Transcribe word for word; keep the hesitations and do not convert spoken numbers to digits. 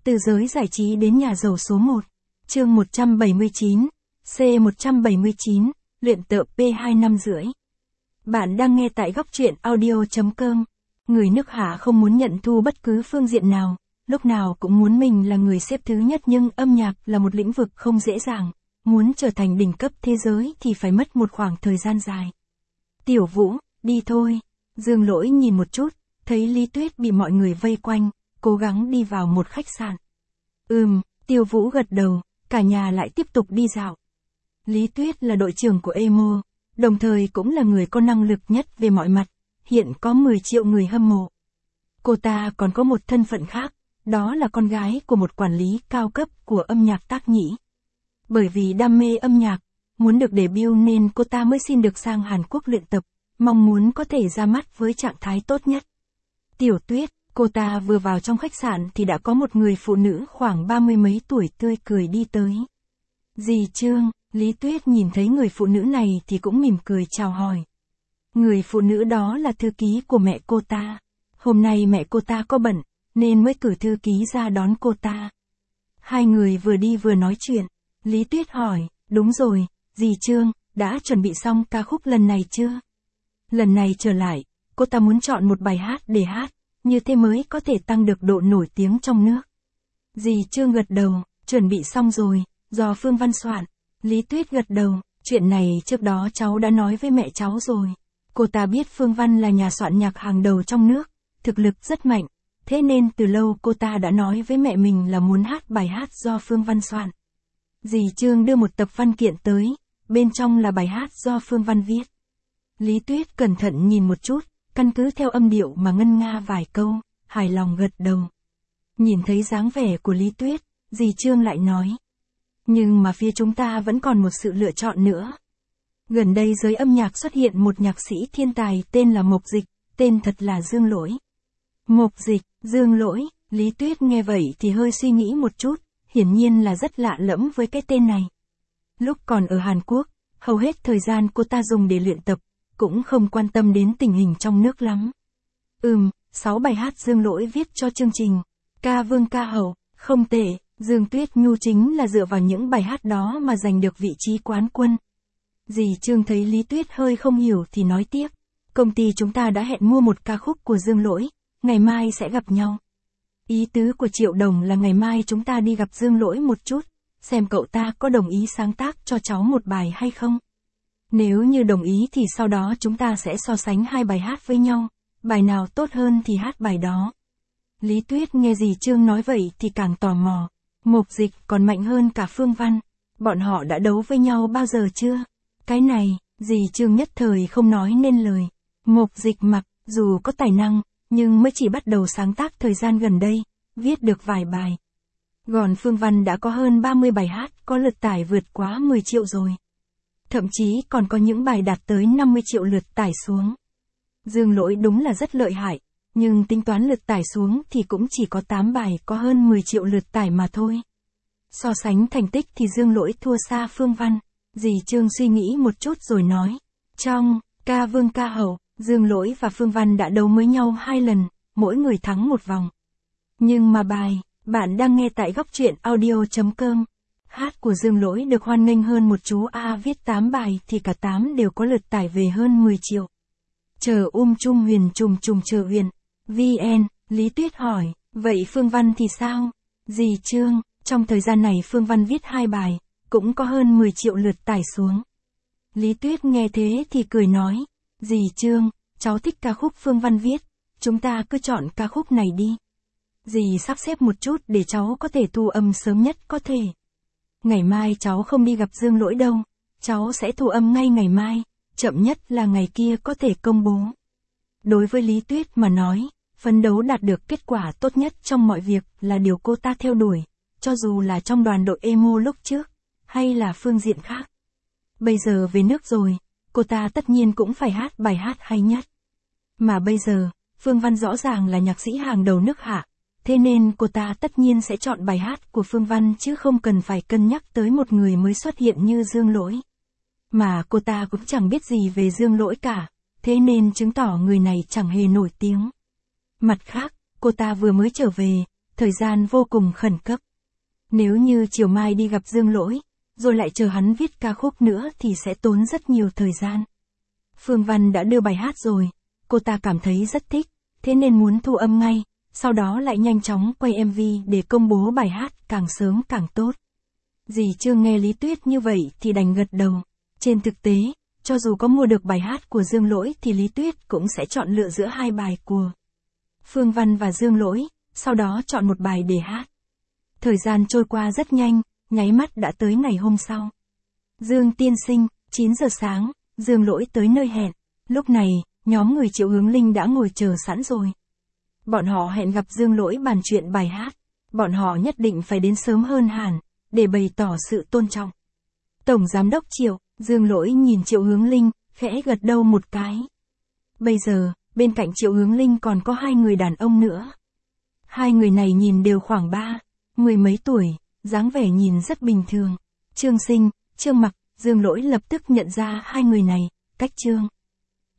Từ giới giải trí đến nhà giàu số một. Chương một trăm bảy mươi chín. C một trăm bảy mươi chín. Luyện tập P hai năm rưỡi. Bạn đang nghe tại góc truyện audio chấm com. Người nước Hạ không muốn nhận thu bất cứ phương diện nào, lúc nào cũng muốn mình là người xếp thứ nhất, nhưng âm nhạc là một lĩnh vực không dễ dàng. Muốn trở thành đỉnh cấp thế giới thì phải mất một khoảng thời gian dài. Tiểu Vũ, đi thôi. Dương Lỗi nhìn một chút, thấy Lý Tuyết bị mọi người vây quanh, cố gắng đi vào một khách sạn. Ừm, Tiêu Vũ gật đầu, cả nhà lại tiếp tục đi dạo. Lý Tuyết là đội trưởng của emo, đồng thời cũng là người có năng lực nhất về mọi mặt, hiện có mười triệu người hâm mộ. Cô ta còn có một thân phận khác, đó là con gái của một quản lý cao cấp của âm nhạc Tác Nhĩ. Bởi vì đam mê âm nhạc, muốn được debut nên cô ta mới xin được sang Hàn Quốc luyện tập, mong muốn có thể ra mắt với trạng thái tốt nhất. Tiểu Tuyết, cô ta vừa vào trong khách sạn thì đã có một người phụ nữ khoảng ba mươi mấy tuổi tươi cười đi tới. Dì Trương, Lý Tuyết nhìn thấy người phụ nữ này thì cũng mỉm cười chào hỏi. Người phụ nữ đó là thư ký của mẹ cô ta. Hôm nay mẹ cô ta có bận, nên mới cử thư ký ra đón cô ta. Hai người vừa đi vừa nói chuyện. Lý Tuyết hỏi, đúng rồi, dì Trương, đã chuẩn bị xong ca khúc lần này chưa? Lần này trở lại, cô ta muốn chọn một bài hát để hát, như thế mới có thể tăng được độ nổi tiếng trong nước. Dì Trương gật đầu, chuẩn bị xong rồi, do Phương Văn soạn. Lý Tuyết gật đầu, chuyện này trước đó cháu đã nói với mẹ cháu rồi. Cô ta biết Phương Văn là nhà soạn nhạc hàng đầu trong nước, thực lực rất mạnh, thế nên từ lâu cô ta đã nói với mẹ mình là muốn hát bài hát do Phương Văn soạn. Dì Trương đưa một tập văn kiện tới, bên trong là bài hát do Phương Văn viết. Lý Tuyết cẩn thận nhìn một chút, căn cứ theo âm điệu mà ngân nga vài câu, hài lòng gật đầu. Nhìn thấy dáng vẻ của Lý Tuyết, dì Trương lại nói. Nhưng mà phía chúng ta vẫn còn một sự lựa chọn nữa. Gần đây giới âm nhạc xuất hiện một nhạc sĩ thiên tài tên là Mộc Dịch, tên thật là Dương Lỗi. Mộc Dịch, Dương Lỗi, Lý Tuyết nghe vậy thì hơi suy nghĩ một chút, hiển nhiên là rất lạ lẫm với cái tên này. Lúc còn ở Hàn Quốc, hầu hết thời gian cô ta dùng để luyện tập, cũng không quan tâm đến tình hình trong nước lắm. Ừm, sáu bài hát Dương Lỗi viết cho chương trình Ca Vương Ca Hậu, không tệ, Dương Tuyết Nhu chính là dựa vào những bài hát đó mà giành được vị trí quán quân. Dì Trương thấy Lý Tuyết hơi không hiểu thì nói tiếp, công ty chúng ta đã hẹn mua một ca khúc của Dương Lỗi, ngày mai sẽ gặp nhau. Ý tứ của Triệu Đồng là ngày mai chúng ta đi gặp Dương Lỗi một chút, xem cậu ta có đồng ý sáng tác cho cháu một bài hay không. Nếu như đồng ý thì sau đó chúng ta sẽ so sánh hai bài hát với nhau, bài nào tốt hơn thì hát bài đó. Lý Tuyết nghe dì Trương nói vậy thì càng tò mò, Mộc Dịch còn mạnh hơn cả Phương Văn, bọn họ đã đấu với nhau bao giờ chưa? Cái này, dì Trương nhất thời không nói nên lời. Mộc Dịch mặc, dù có tài năng, nhưng mới chỉ bắt đầu sáng tác thời gian gần đây, viết được vài bài. Còn Phương Văn đã có hơn ba mươi bài hát có lượt tải vượt quá mười triệu rồi. Thậm chí còn có những bài đạt tới năm mươi triệu lượt tải xuống. Dương Lỗi đúng là rất lợi hại, nhưng tính toán lượt tải xuống thì cũng chỉ có tám bài có hơn mười triệu lượt tải mà thôi. So sánh thành tích thì Dương Lỗi thua xa Phương Văn. Dì Trương suy nghĩ một chút rồi nói. Trong Ca Vương Ca Hậu, Dương Lỗi và Phương Văn đã đấu với nhau hai lần, mỗi người thắng một vòng. Nhưng mà bài, bạn đang nghe tại góc truyện audio chấm com. Hát của Dương Lỗi được hoan nghênh hơn một chú A viết tám bài thì cả tám đều có lượt tải về hơn mười triệu. Chờ um chung huyền trùng trùng chờ huyền. vê en, Lý Tuyết hỏi, vậy Phương Văn thì sao? Dì Trương, trong thời gian này Phương Văn viết hai bài, cũng có hơn mười triệu lượt tải xuống. Lý Tuyết nghe thế thì cười nói, dì Trương, cháu thích ca khúc Phương Văn viết, chúng ta cứ chọn ca khúc này đi. Dì sắp xếp một chút để cháu có thể thu âm sớm nhất có thể. Ngày mai cháu không đi gặp Dương Lỗi đâu, cháu sẽ thu âm ngay ngày mai, chậm nhất là ngày kia có thể công bố. Đối với Lý Tuyết mà nói, phấn đấu đạt được kết quả tốt nhất trong mọi việc là điều cô ta theo đuổi, cho dù là trong đoàn đội emo lúc trước, hay là phương diện khác. Bây giờ về nước rồi, cô ta tất nhiên cũng phải hát bài hát hay nhất. Mà bây giờ, Phương Văn rõ ràng là nhạc sĩ hàng đầu nước Hạ, thế nên cô ta tất nhiên sẽ chọn bài hát của Phương Văn chứ không cần phải cân nhắc tới một người mới xuất hiện như Dương Lỗi. Mà cô ta cũng chẳng biết gì về Dương Lỗi cả, thế nên chứng tỏ người này chẳng hề nổi tiếng. Mặt khác, cô ta vừa mới trở về, thời gian vô cùng khẩn cấp. Nếu như chiều mai đi gặp Dương Lỗi, rồi lại chờ hắn viết ca khúc nữa thì sẽ tốn rất nhiều thời gian. Phương Văn đã đưa bài hát rồi, cô ta cảm thấy rất thích, thế nên muốn thu âm ngay, sau đó lại nhanh chóng quay em vê để công bố bài hát càng sớm càng tốt. Dì Trương nghe Lý Tuyết như vậy thì đành gật đầu. Trên thực tế, cho dù có mua được bài hát của Dương Lỗi thì Lý Tuyết cũng sẽ chọn lựa giữa hai bài của Phương Văn và Dương Lỗi, sau đó chọn một bài để hát. Thời gian trôi qua rất nhanh, nháy mắt đã tới ngày hôm sau. Dương tiên sinh, chín giờ sáng, Dương Lỗi tới nơi hẹn. Lúc này, nhóm người Triệu Hướng Linh đã ngồi chờ sẵn rồi. Bọn họ hẹn gặp Dương Lỗi bàn chuyện bài hát. Bọn họ nhất định phải đến sớm hơn hẳn, để bày tỏ sự tôn trọng. Tổng Giám đốc Triệu, Dương Lỗi nhìn Triệu Hướng Linh, khẽ gật đầu một cái. Bây giờ, bên cạnh Triệu Hướng Linh còn có hai người đàn ông nữa. Hai người này nhìn đều khoảng ba, mười mấy tuổi, dáng vẻ nhìn rất bình thường. Trương Sinh, Trương Mặc, Dương Lỗi lập tức nhận ra hai người này, cách Trương